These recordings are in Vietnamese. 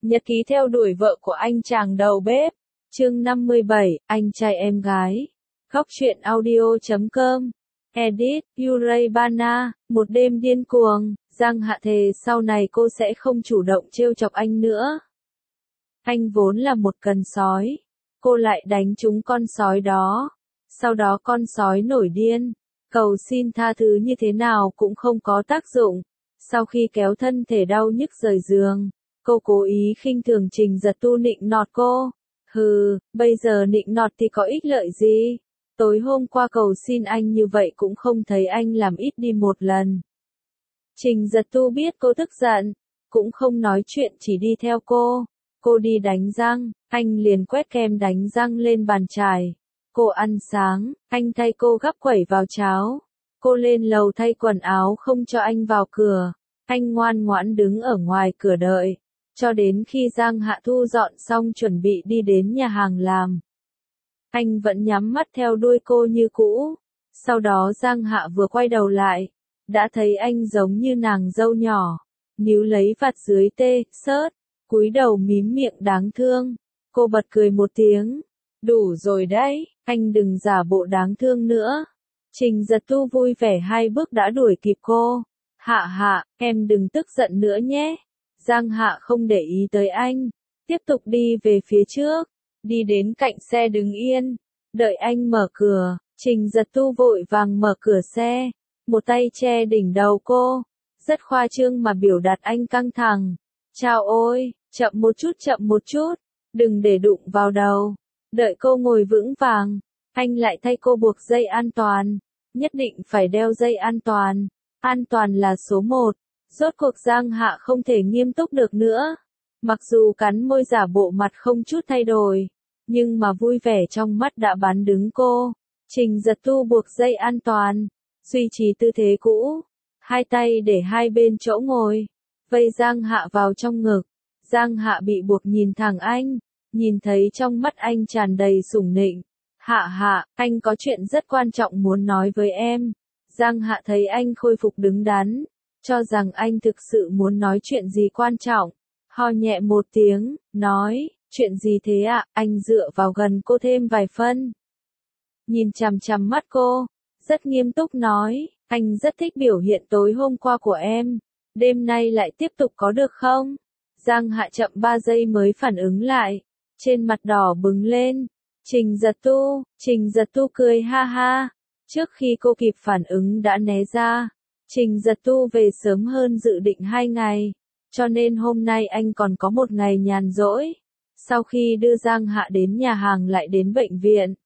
Nhật ký theo đuổi vợ của anh chàng đầu bếp. Chương 57, anh trai em gái. Góc truyện audio.com. Edit, Yurei Bana, một đêm điên cuồng, Giang Hạ thề sau này cô sẽ không chủ động trêu chọc anh nữa. Anh vốn là một cần sói. Cô lại đánh trúng con sói đó. Sau đó con sói nổi điên. Cầu xin tha thứ như thế nào cũng không có tác dụng. Sau khi kéo thân thể đau nhức rời giường, cô cố ý khinh thường Trình Giật Tu nịnh nọt cô. Hừ, bây giờ nịnh nọt thì có ích lợi gì? Tối hôm qua cầu xin anh như vậy cũng không thấy anh làm ít đi một lần. Trình Giật Tu biết cô tức giận, cũng không nói chuyện chỉ đi theo cô. Cô đi đánh răng, anh liền quét kem đánh răng lên bàn chải. Cô ăn sáng, anh thay cô gắp quẩy vào cháo. Cô lên lầu thay quần áo không cho anh vào cửa. Anh ngoan ngoãn đứng ở ngoài cửa đợi, cho đến khi Giang Hạ thu dọn xong chuẩn bị đi đến nhà hàng làm. Anh vẫn nhắm mắt theo đuôi cô như cũ. Sau đó Giang Hạ vừa quay đầu lại, đã thấy anh giống như nàng dâu nhỏ, níu lấy vạt dưới xớt, cúi đầu mím miệng đáng thương. Cô bật cười một tiếng. Đủ rồi đấy, anh đừng giả bộ đáng thương nữa. Trình Giật Tu vui vẻ 2 bước đã đuổi kịp cô. Hạ Hạ, em đừng tức giận nữa nhé. Giang Hạ không để ý tới anh, tiếp tục đi về phía trước, đi đến cạnh xe đứng yên, đợi anh mở cửa. Trình Giật Tu vội vàng mở cửa xe, một tay che đỉnh đầu cô, rất khoa trương mà biểu đạt anh căng thẳng. Chào ôi, chậm một chút, đừng để đụng vào đầu. Đợi cô ngồi vững vàng, anh lại thay cô buộc dây an toàn, nhất định phải đeo dây an toàn. An toàn là số 1. Rốt cuộc Giang Hạ không thể nghiêm túc được nữa. Mặc dù cắn môi giả bộ mặt không chút thay đổi, nhưng mà vui vẻ trong mắt đã bán đứng cô. Trình Giật Tu buộc dây an toàn, duy trì tư thế cũ, 2 tay để hai bên chỗ ngồi, vây Giang Hạ vào trong ngực. Giang Hạ bị buộc nhìn thẳng anh, nhìn thấy trong mắt anh tràn đầy sủng nịnh. Hạ Hạ, anh có chuyện rất quan trọng muốn nói với em. Giang Hạ thấy anh khôi phục đứng đắn, cho rằng anh thực sự muốn nói chuyện gì quan trọng. Ho nhẹ một tiếng, nói, chuyện gì thế ạ? Anh dựa vào gần cô thêm vài phân. Nhìn chằm chằm mắt cô, rất nghiêm túc nói, anh rất thích biểu hiện tối hôm qua của em. Đêm nay lại tiếp tục có được không? Giang Hạ chậm 3 giây mới phản ứng lại, trên mặt đỏ bừng lên. Trình Giật Tu cười ha ha. Trước khi cô kịp phản ứng đã né ra. Trình Giật Tu về sớm hơn dự định 2 ngày, cho nên hôm nay anh còn có một ngày nhàn rỗi. Sau khi đưa Giang Hạ đến nhà hàng lại đến bệnh viện,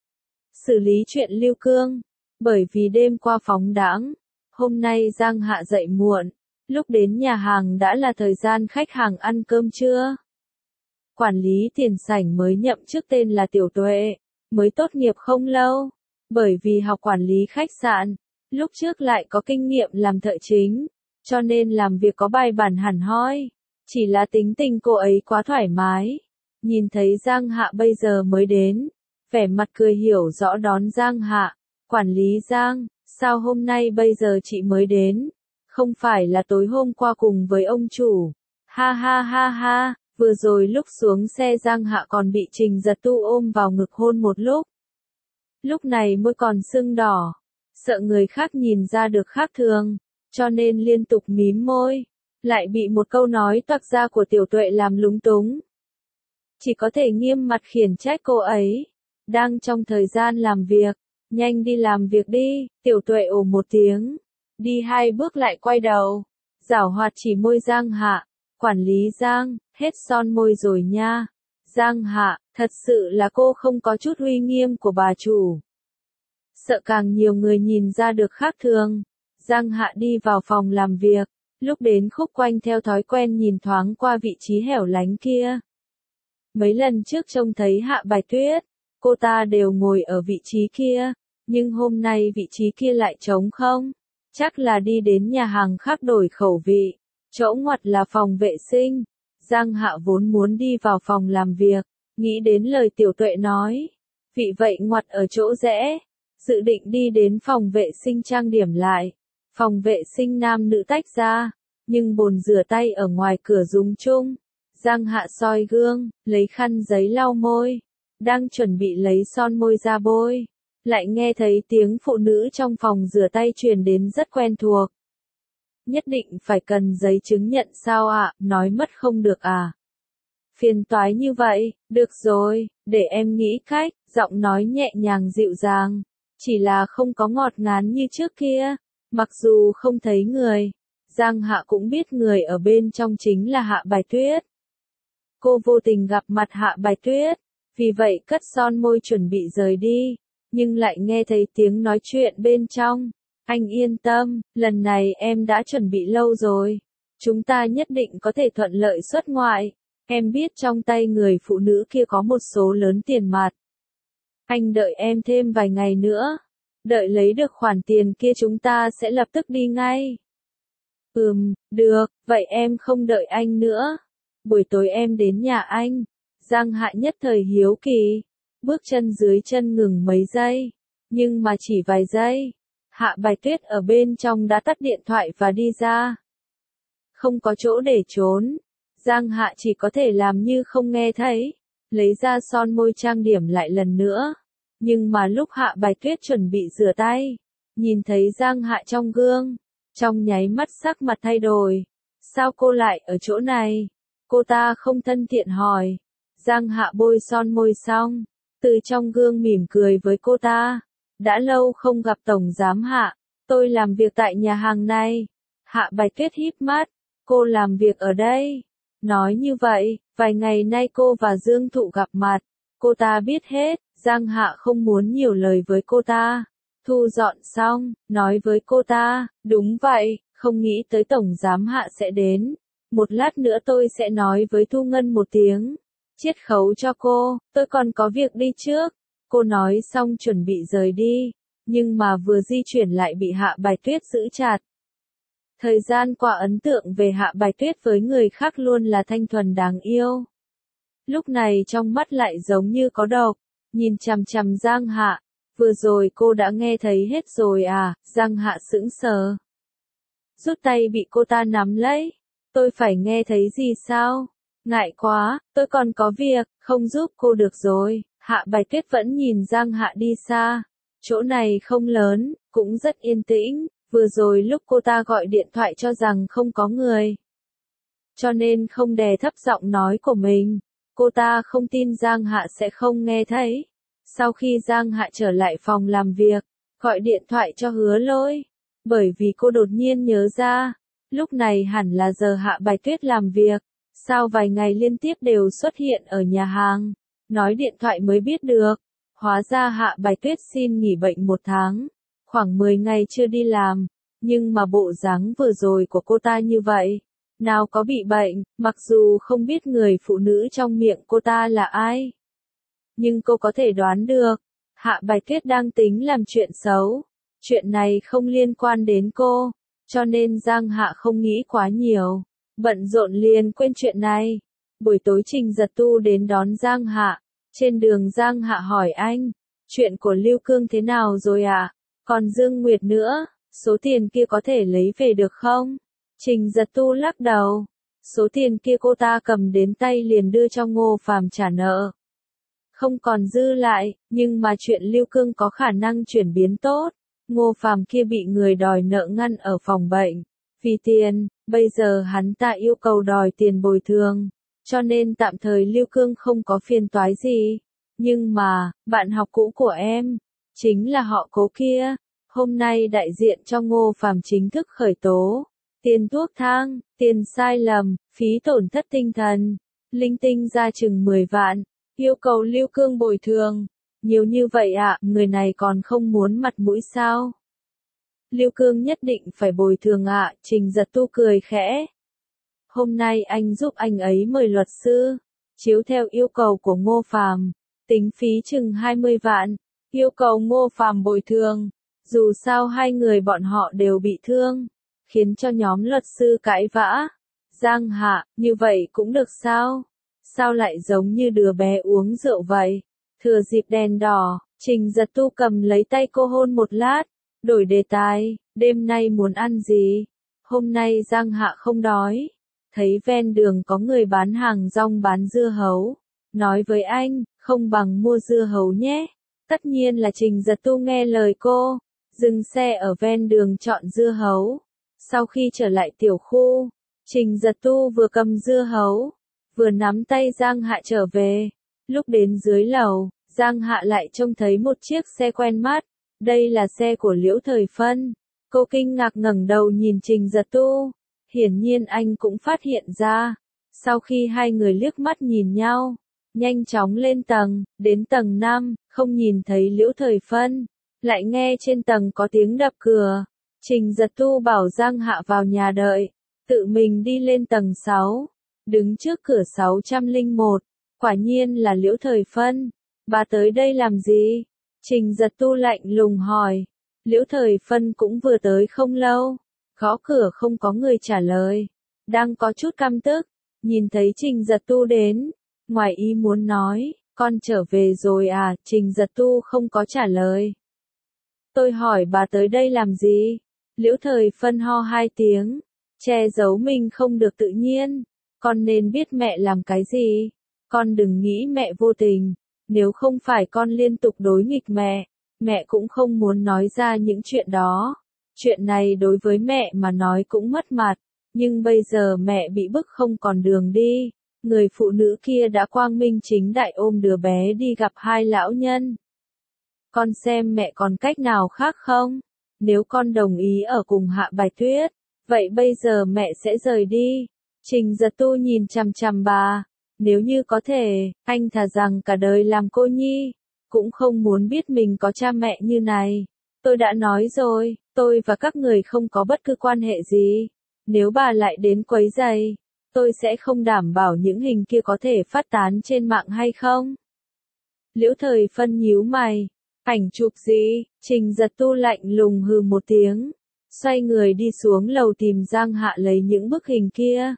xử lý chuyện Lưu Cương. Bởi vì đêm qua phóng đãng, hôm nay Giang Hạ dậy muộn, lúc đến nhà hàng đã là thời gian khách hàng ăn cơm trưa. Quản lý tiền sảnh mới nhậm chức tên là Tiểu Tuệ, mới tốt nghiệp không lâu. Bởi vì học quản lý khách sạn, lúc trước lại có kinh nghiệm làm thợ chính, cho nên làm việc có bài bản hẳn hoi. Chỉ là tính tình cô ấy quá thoải mái. Nhìn thấy Giang Hạ bây giờ mới đến, vẻ mặt cười hiểu rõ đón Giang Hạ. Quản lý Giang, sao hôm nay bây giờ chị mới đến? Không phải là tối hôm qua cùng với ông chủ. Ha ha ha ha, vừa rồi lúc xuống xe Giang Hạ còn bị Trình Giật Tu ôm vào ngực hôn một lúc. Lúc này môi còn sưng đỏ, sợ người khác nhìn ra được khác thường, cho nên liên tục mím môi, lại bị một câu nói toạc ra của Tiểu Tuệ làm lúng túng. Chỉ có thể nghiêm mặt khiển trách cô ấy, đang trong thời gian làm việc, nhanh đi làm việc đi. Tiểu Tuệ ồ một tiếng, đi 2 bước lại quay đầu, giảo hoạt chỉ môi Giang Hạ. Quản lý Giang, hết son môi rồi nha. Giang Hạ, thật sự là cô không có chút uy nghiêm của bà chủ. Sợ càng nhiều người nhìn ra được khác thường, Giang Hạ đi vào phòng làm việc, lúc đến khúc quanh theo thói quen nhìn thoáng qua vị trí hẻo lánh kia. Mấy lần trước trông thấy Hạ Bạch Tuyết, cô ta đều ngồi ở vị trí kia, nhưng hôm nay vị trí kia lại trống không, chắc là đi đến nhà hàng khác đổi khẩu vị. Chỗ ngoặt là phòng vệ sinh. Giang Hạ vốn muốn đi vào phòng làm việc, nghĩ đến lời Tiểu Tuệ nói, vì vậy ngoặt ở chỗ rẽ, dự định đi đến phòng vệ sinh trang điểm lại. Phòng vệ sinh nam nữ tách ra, nhưng bồn rửa tay ở ngoài cửa dùng chung. Giang Hạ soi gương, lấy khăn giấy lau môi, đang chuẩn bị lấy son môi ra bôi, lại nghe thấy tiếng phụ nữ trong phòng rửa tay truyền đến rất quen thuộc. Nhất định phải cần giấy chứng nhận sao ạ, nói mất không được à? Phiền toái như vậy, được rồi, để em nghĩ cách, giọng nói nhẹ nhàng dịu dàng, chỉ là không có ngọt ngán như trước kia, mặc dù không thấy người, Giang Hạ cũng biết người ở bên trong chính là Hạ Bài Tuyết. Cô vô tình gặp mặt Hạ Bài Tuyết, vì vậy cất son môi chuẩn bị rời đi, nhưng lại nghe thấy tiếng nói chuyện bên trong. Anh yên tâm, lần này em đã chuẩn bị lâu rồi. Chúng ta nhất định có thể thuận lợi xuất ngoại. Em biết trong tay người phụ nữ kia có một số lớn tiền mặt. Anh đợi em thêm vài ngày nữa. Đợi lấy được khoản tiền kia chúng ta sẽ lập tức đi ngay. Được, vậy em không đợi anh nữa. Buổi tối em đến nhà anh. Giang Hạ nhất thời hiếu kỳ. Bước chân dưới chân ngừng mấy giây. Nhưng mà chỉ vài giây. Hạ Bài Tuyết ở bên trong đã tắt điện thoại và đi ra. Không có chỗ để trốn. Giang Hạ chỉ có thể làm như không nghe thấy. Lấy ra son môi trang điểm lại lần nữa. Nhưng mà lúc Hạ Bài Tuyết chuẩn bị rửa tay. Nhìn thấy Giang Hạ trong gương. Trong nháy mắt sắc mặt thay đổi. Sao cô lại ở chỗ này? Cô ta không thân thiện hỏi. Giang Hạ bôi son môi xong. Từ trong gương mỉm cười với cô ta. Đã lâu không gặp Tổng Giám Hạ, tôi làm việc tại nhà hàng này. Hạ Bài Tuyết híp mắt, cô làm việc ở đây. Nói như vậy, vài ngày nay cô và Dương Thụ gặp mặt, cô ta biết hết, Giang Hạ không muốn nhiều lời với cô ta. Thu dọn xong, nói với cô ta, đúng vậy, không nghĩ tới Tổng Giám Hạ sẽ đến. Một lát nữa tôi sẽ nói với Thu Ngân một tiếng, chiết khấu cho cô, tôi còn có việc đi trước. Cô nói xong chuẩn bị rời đi, nhưng mà vừa di chuyển lại bị Hạ Bài Tuyết giữ chặt. Thời gian qua ấn tượng về Hạ Bài Tuyết với người khác luôn là thanh thuần đáng yêu. Lúc này trong mắt lại giống như có độc, nhìn chằm chằm Giang Hạ. Vừa rồi cô đã nghe thấy hết rồi à? Giang Hạ sững sờ. Rút tay bị cô ta nắm lấy. Tôi phải nghe thấy gì sao? Ngại quá, tôi còn có việc, không giúp cô được rồi. Hạ Bài Tuyết vẫn nhìn Giang Hạ đi xa. Chỗ này không lớn, cũng rất yên tĩnh. Vừa rồi lúc cô ta gọi điện thoại cho rằng không có người. Cho nên không đè thấp giọng nói của mình. Cô ta không tin Giang Hạ sẽ không nghe thấy. Sau khi Giang Hạ trở lại phòng làm việc, gọi điện thoại cho Hứa Lỗi. Bởi vì cô đột nhiên nhớ ra, lúc này hẳn là giờ Hạ Bài Tuyết làm việc. Sao vài ngày liên tiếp đều xuất hiện ở nhà hàng? Nói điện thoại mới biết được. Hóa ra Hạ Bài Tuyết xin nghỉ bệnh 1 tháng. Khoảng 10 ngày chưa đi làm. Nhưng mà bộ dáng vừa rồi của cô ta như vậy. Nào có bị bệnh, mặc dù không biết người phụ nữ trong miệng cô ta là ai. Nhưng cô có thể đoán được. Hạ Bài Tuyết đang tính làm chuyện xấu. Chuyện này không liên quan đến cô. Cho nên Giang Hạ không nghĩ quá nhiều. Bận rộn liền quên chuyện này. Buổi tối Trình Giật Tu đến đón Giang Hạ. Trên đường Giang Hạ hỏi anh, chuyện của Lưu Cương thế nào rồi ạ? Còn Dương Nguyệt nữa, số tiền kia có thể lấy về được không? Trình Giật Tu lắc đầu. Số tiền kia cô ta cầm đến tay liền đưa cho Ngô Phàm trả nợ. Không còn dư lại, nhưng mà chuyện Lưu Cương có khả năng chuyển biến tốt. Ngô Phàm kia bị người đòi nợ ngăn ở phòng bệnh. Vì tiền, bây giờ hắn ta yêu cầu đòi tiền bồi thường. Cho nên tạm thời Lưu Cương không có phiền toái gì. Nhưng mà, bạn học cũ của em, chính là họ Cố kia. Hôm nay đại diện cho Ngô Phàm chính thức khởi tố. Tiền thuốc thang, tiền sai lầm, phí tổn thất tinh thần. Linh tinh ra chừng 10 vạn. Yêu cầu Lưu Cương bồi thường. Nhiều như vậy ạ, người này còn không muốn mặt mũi sao? Lưu Cương nhất định phải bồi thường ạ, Trình Giật Tu cười khẽ. Hôm nay anh giúp anh ấy mời luật sư, chiếu theo yêu cầu của Ngô Phàm, tính phí chừng 20 vạn, yêu cầu Ngô Phàm bồi thường. Dù sao hai người bọn họ đều bị thương, khiến cho nhóm luật sư cãi vã. Giang Hạ, như vậy cũng được sao? Sao lại giống như đứa bé uống rượu vậy? Thừa dịp đèn đỏ, Trình Giật Tu cầm lấy tay cô hôn một lát, đổi đề tài, đêm nay muốn ăn gì? Hôm nay Giang Hạ không đói. thấy ven đường có người bán hàng rong bán dưa hấu. Nói với anh, không bằng mua dưa hấu nhé. Tất nhiên là Trình Giật Tu nghe lời cô, dừng xe ở ven đường chọn dưa hấu. Sau khi trở lại tiểu khu, Trình Giật Tu vừa cầm dưa hấu, vừa nắm tay Giang Hạ trở về. Lúc đến dưới lầu, Giang Hạ lại trông thấy một chiếc xe quen mắt. Đây là xe của Liễu Thời Phân. Cô kinh ngạc ngẩng đầu nhìn Trình Giật Tu. Hiển nhiên anh cũng phát hiện ra. Sau khi hai người liếc mắt nhìn nhau, nhanh chóng lên tầng, đến tầng 5, không nhìn thấy Liễu Thời Phân. Lại nghe trên tầng có tiếng đập cửa. Trình Giật Tu bảo Giang Hạ vào nhà đợi, tự mình đi lên tầng 6, đứng trước cửa 601. Quả nhiên là Liễu Thời Phân. Bà tới đây làm gì? Trình Giật Tu lạnh lùng hỏi. Liễu Thời Phân cũng vừa tới không lâu. Gõ cửa không có người trả lời. Đang có chút căm tức. Nhìn thấy Trình Giật Tu đến. Ngoài ý muốn nói, con trở về rồi à? Trình Giật Tu không có trả lời. Tôi hỏi bà tới đây làm gì? Liễu Thời Phân ho hai tiếng. Che giấu mình không được tự nhiên. Con nên biết mẹ làm cái gì. Con đừng nghĩ mẹ vô tình. Nếu không phải con liên tục đối nghịch mẹ cũng không muốn nói ra những chuyện đó. Chuyện này đối với mẹ mà nói cũng mất mặt. Nhưng bây giờ mẹ bị bức không còn đường đi. Người phụ nữ kia đã quang minh chính đại ôm đứa bé đi gặp hai lão nhân. Con xem mẹ còn cách nào khác không? Nếu con đồng ý ở cùng Hạ Bạch Tuyết, vậy bây giờ mẹ sẽ rời đi. Trình Giật Tu nhìn chằm chằm bà. Nếu như có thể, anh thà rằng cả đời làm cô nhi, cũng không muốn biết mình có cha mẹ như này. Tôi đã nói rồi, tôi và các người không có bất cứ quan hệ gì. Nếu bà lại đến quấy rầy, tôi sẽ không đảm bảo những hình kia có thể phát tán trên mạng hay không. Liễu Thời Phân nhíu mày. Ảnh chụp gì? Trình Giật Tu lạnh lùng hừ một tiếng. Xoay người đi xuống lầu tìm Giang Hạ lấy những bức hình kia.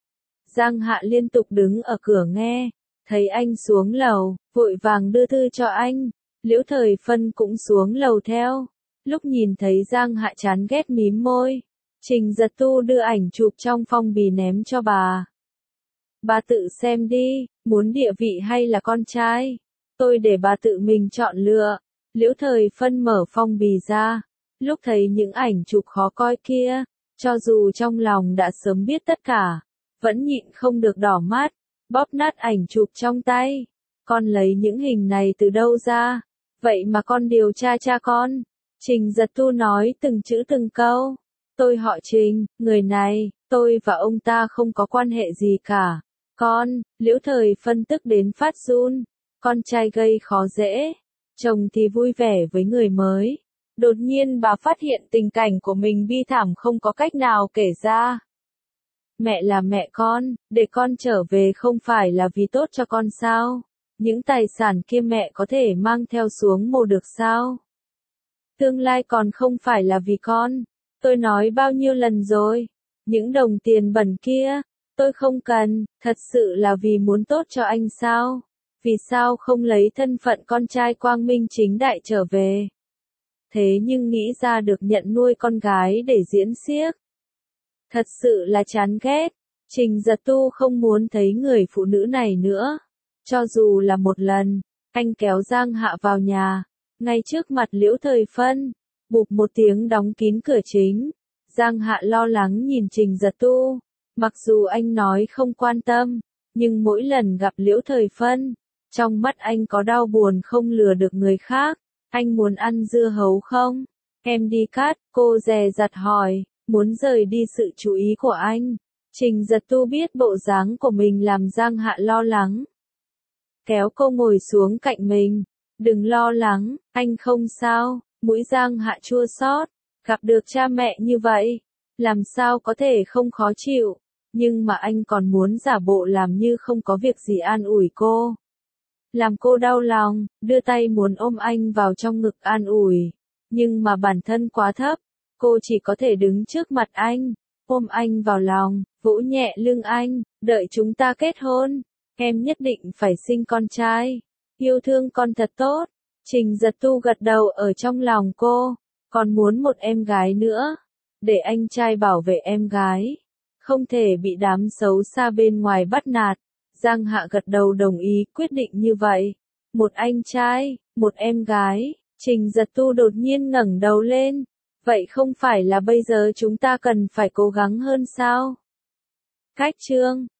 Giang Hạ liên tục đứng ở cửa nghe. Thấy anh xuống lầu, vội vàng đưa thư cho anh. Liễu Thời Phân cũng xuống lầu theo. Lúc nhìn thấy Giang Hạ chán ghét mím môi, Trình Giật Tu đưa ảnh chụp trong phong bì ném cho bà. Bà tự xem đi, muốn địa vị hay là con trai? Tôi để bà tự mình chọn lựa. Liễu Thời Phân mở phong bì ra. Lúc thấy những ảnh chụp khó coi kia, cho dù trong lòng đã sớm biết tất cả, vẫn nhịn không được đỏ mắt, bóp nát ảnh chụp trong tay. Con lấy những hình này từ đâu ra? Vậy mà con điều tra cha con. Trình Giật Tu nói từng chữ từng câu. Tôi họ Trình, người này, tôi và ông ta không có quan hệ gì cả. Con, Liễu Thời Phân tức đến phát run. Con trai gây khó dễ, chồng thì vui vẻ với người mới. Đột nhiên bà phát hiện tình cảnh của mình bi thảm không có cách nào kể ra. Mẹ là mẹ con, để con trở về không phải là vì tốt cho con sao? Những tài sản kia mẹ có thể mang theo xuống mồ được sao? Tương lai còn không phải là vì con. Tôi nói bao nhiêu lần rồi. Những đồng tiền bẩn kia, tôi không cần, thật sự là vì muốn tốt cho anh sao? Vì sao không lấy thân phận con trai quang minh chính đại trở về? Thế nhưng nghĩ ra được nhận nuôi con gái để diễn xiếc. Thật sự là chán ghét. Trình Giật Tu không muốn thấy người phụ nữ này nữa. Cho dù là một lần, anh kéo Giang Hạ vào nhà, ngay trước mặt Liễu Thời Phân, bụp một tiếng đóng kín cửa chính. Giang Hạ lo lắng nhìn Trình Giật Tu. Mặc dù anh nói không quan tâm, nhưng mỗi lần gặp Liễu Thời Phân, trong mắt anh có đau buồn không lừa được người khác. Anh muốn ăn dưa hấu không? Em đi cắt, cô dè dặt hỏi, muốn rời đi sự chú ý của anh. Trình Giật Tu biết bộ dáng của mình làm Giang Hạ lo lắng. Kéo cô ngồi xuống cạnh mình. Đừng lo lắng, anh không sao. Mũi Giang Hạ chua xót, gặp được cha mẹ như vậy, làm sao có thể không khó chịu. Nhưng mà anh còn muốn giả bộ làm như không có việc gì an ủi cô. Làm cô đau lòng, đưa tay muốn ôm anh vào trong ngực an ủi. Nhưng mà bản thân quá thấp, cô chỉ có thể đứng trước mặt anh, ôm anh vào lòng, vỗ nhẹ lưng anh, đợi chúng ta kết hôn. Em nhất định phải sinh con trai. Yêu thương con thật tốt. Trình Giật Tu gật đầu ở trong lòng cô. Còn muốn một em gái nữa. Để anh trai bảo vệ em gái. không thể bị đám xấu xa bên ngoài bắt nạt. Giang Hạ gật đầu đồng ý quyết định như vậy. Một anh trai, một em gái, Trình Giật Tu đột nhiên ngẩng đầu lên. Vậy không phải là bây giờ chúng ta cần phải cố gắng hơn sao? Cách chương